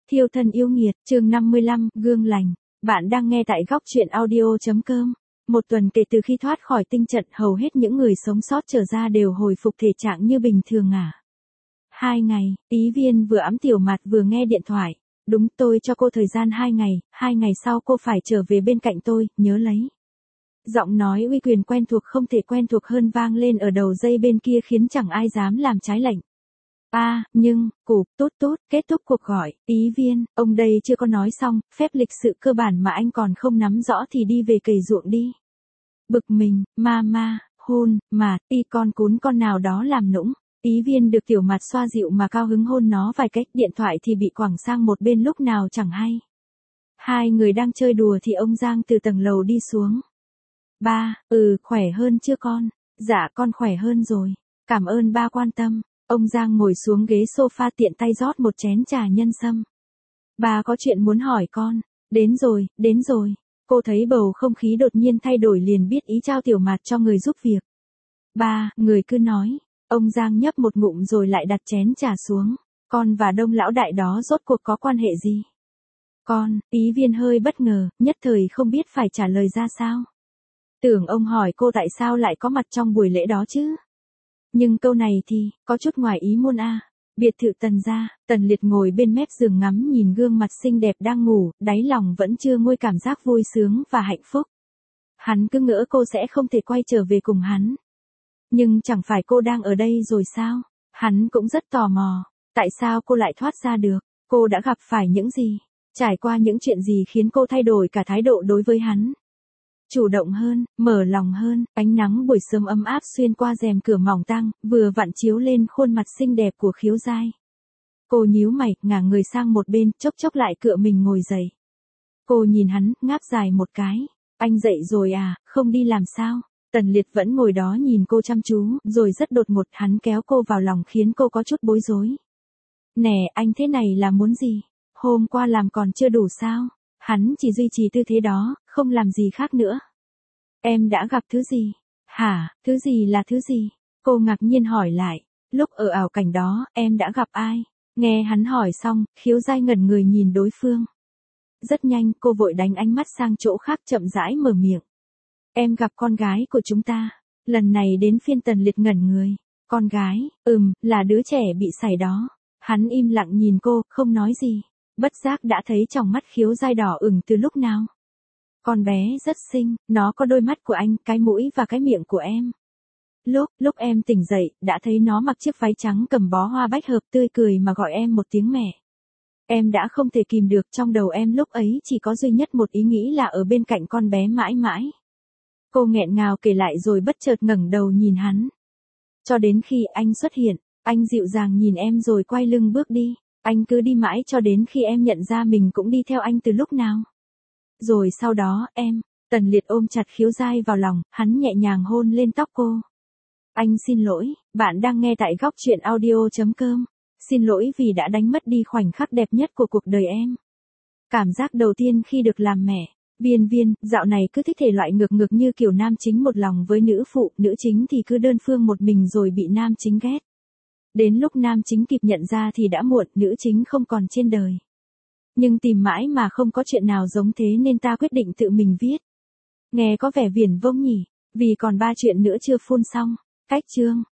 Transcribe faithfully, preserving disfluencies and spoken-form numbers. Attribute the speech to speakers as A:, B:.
A: Thiêu thân yêu nghiệt, chương năm mươi lăm, gương lành. Bạn đang nghe tại góc truyện audio.com. Một tuần kể từ khi thoát khỏi tinh trận, hầu hết những người sống sót trở ra đều hồi phục thể trạng như bình thường à. Hai ngày, Ý Viên vừa ẵm Tiểu Mạt vừa nghe điện thoại. Đúng, tôi cho cô thời gian hai ngày, hai ngày sau cô phải trở về bên cạnh tôi, nhớ lấy. Giọng nói uy quyền quen thuộc không thể quen thuộc hơn vang lên ở đầu dây bên kia khiến chẳng ai dám làm trái lệnh. A, à, nhưng, cụp, tốt tốt, kết thúc cuộc gọi, Ý Viên, ông đây chưa có nói xong, phép lịch sự cơ bản mà anh còn không nắm rõ thì đi về cày ruộng đi. Bực mình, ma ma, hôn, mà, y con cún con nào đó làm nũng. Ý Viên được Tiểu Mạt xoa dịu mà cao hứng hôn nó vài cách, điện thoại thì bị quẳng sang một bên lúc nào chẳng hay. Hai người đang chơi đùa thì ông Giang từ tầng lầu đi xuống. Ba, ừ, khỏe hơn chưa con? Dạ con khỏe hơn rồi, cảm ơn ba quan tâm. Ông Giang ngồi xuống ghế sofa tiện tay rót một chén trà nhân sâm. Bà có chuyện muốn hỏi con. Đến rồi, đến rồi. Cô thấy bầu không khí đột nhiên thay đổi liền biết ý trao Tiểu Mạt cho người giúp việc. Ba, người cứ nói. Ông Giang nhấp một ngụm rồi lại đặt chén trà xuống. Con và Đông lão đại đó rốt cuộc có quan hệ gì? Con, Ý Viên hơi bất ngờ, nhất thời không biết phải trả lời ra sao. Tưởng ông hỏi cô tại sao lại có mặt trong buổi lễ đó chứ? Nhưng câu này thì, có chút ngoài ý muốn a. À. Biệt thự Tần gia, Tần Liệt ngồi bên mép giường ngắm nhìn gương mặt xinh đẹp đang ngủ, đáy lòng vẫn chưa nguôi cảm giác vui sướng và hạnh phúc. Hắn cứ ngỡ cô sẽ không thể quay trở về cùng hắn. Nhưng chẳng phải cô đang ở đây rồi sao? Hắn cũng rất tò mò. Tại sao cô lại thoát ra được? Cô đã gặp phải những gì? Trải qua những chuyện gì khiến cô thay đổi cả thái độ đối với hắn? Chủ động hơn, mở lòng hơn, ánh nắng buổi sớm ấm áp xuyên qua rèm cửa mỏng tang, vừa vặn chiếu lên khuôn mặt xinh đẹp của Khiếu Giai. Cô nhíu mày, ngả người sang một bên, chốc chốc lại cựa mình ngồi dậy. Cô nhìn hắn, ngáp dài một cái. Anh dậy rồi à, không đi làm sao? Tần Liệt vẫn ngồi đó nhìn cô chăm chú, rồi rất đột ngột hắn kéo cô vào lòng khiến cô có chút bối rối. Nè, anh thế này là muốn gì? Hôm qua làm còn chưa đủ sao? Hắn chỉ duy trì tư thế đó, không làm gì khác nữa. Em đã gặp thứ gì? Hả, thứ gì là thứ gì? Cô ngạc nhiên hỏi lại. Lúc ở ảo cảnh đó, em đã gặp ai? Nghe hắn hỏi xong, Khiếu Giai ngẩn người nhìn đối phương. Rất nhanh, cô vội đánh ánh mắt sang chỗ khác chậm rãi mở miệng. Em gặp con gái của chúng ta. Lần này đến phiên Tần Liệt ngẩn người. Con gái, ừm, là đứa trẻ bị sảy đó. Hắn im lặng nhìn cô, không nói gì. Bất giác đã thấy trong mắt Khiếu Giai đỏ ửng từ lúc nào. Con bé rất xinh, nó có đôi mắt của anh, cái mũi và cái miệng của em. Lúc, lúc em tỉnh dậy, đã thấy nó mặc chiếc váy trắng cầm bó hoa bách hợp tươi cười mà gọi em một tiếng mẹ. Em đã không thể kìm được, trong đầu em lúc ấy chỉ có duy nhất một ý nghĩ là ở bên cạnh con bé mãi mãi. Cô nghẹn ngào kể lại rồi bất chợt ngẩng đầu nhìn hắn. Cho đến khi anh xuất hiện, anh dịu dàng nhìn em rồi quay lưng bước đi. Anh cứ đi mãi cho đến khi em nhận ra mình cũng đi theo anh từ lúc nào. Rồi sau đó, em, Tần Liệt ôm chặt Khiếu Giai vào lòng, hắn nhẹ nhàng hôn lên tóc cô. Anh xin lỗi, bạn đang nghe tại góc truyện audio.com. Xin lỗi vì đã đánh mất đi khoảnh khắc đẹp nhất của cuộc đời em. Cảm giác đầu tiên khi được làm mẹ. Viên Viên, dạo này cứ thích thể loại ngược ngược như kiểu nam chính một lòng với nữ phụ, nữ chính thì cứ đơn phương một mình rồi bị nam chính ghét. Đến lúc nam chính kịp nhận ra thì đã muộn, nữ chính không còn trên đời. Nhưng tìm mãi mà không có chuyện nào giống thế nên ta quyết định tự mình viết. Nghe có vẻ viển vông nhỉ, vì còn ba chuyện nữa chưa phun xong. Cách chương.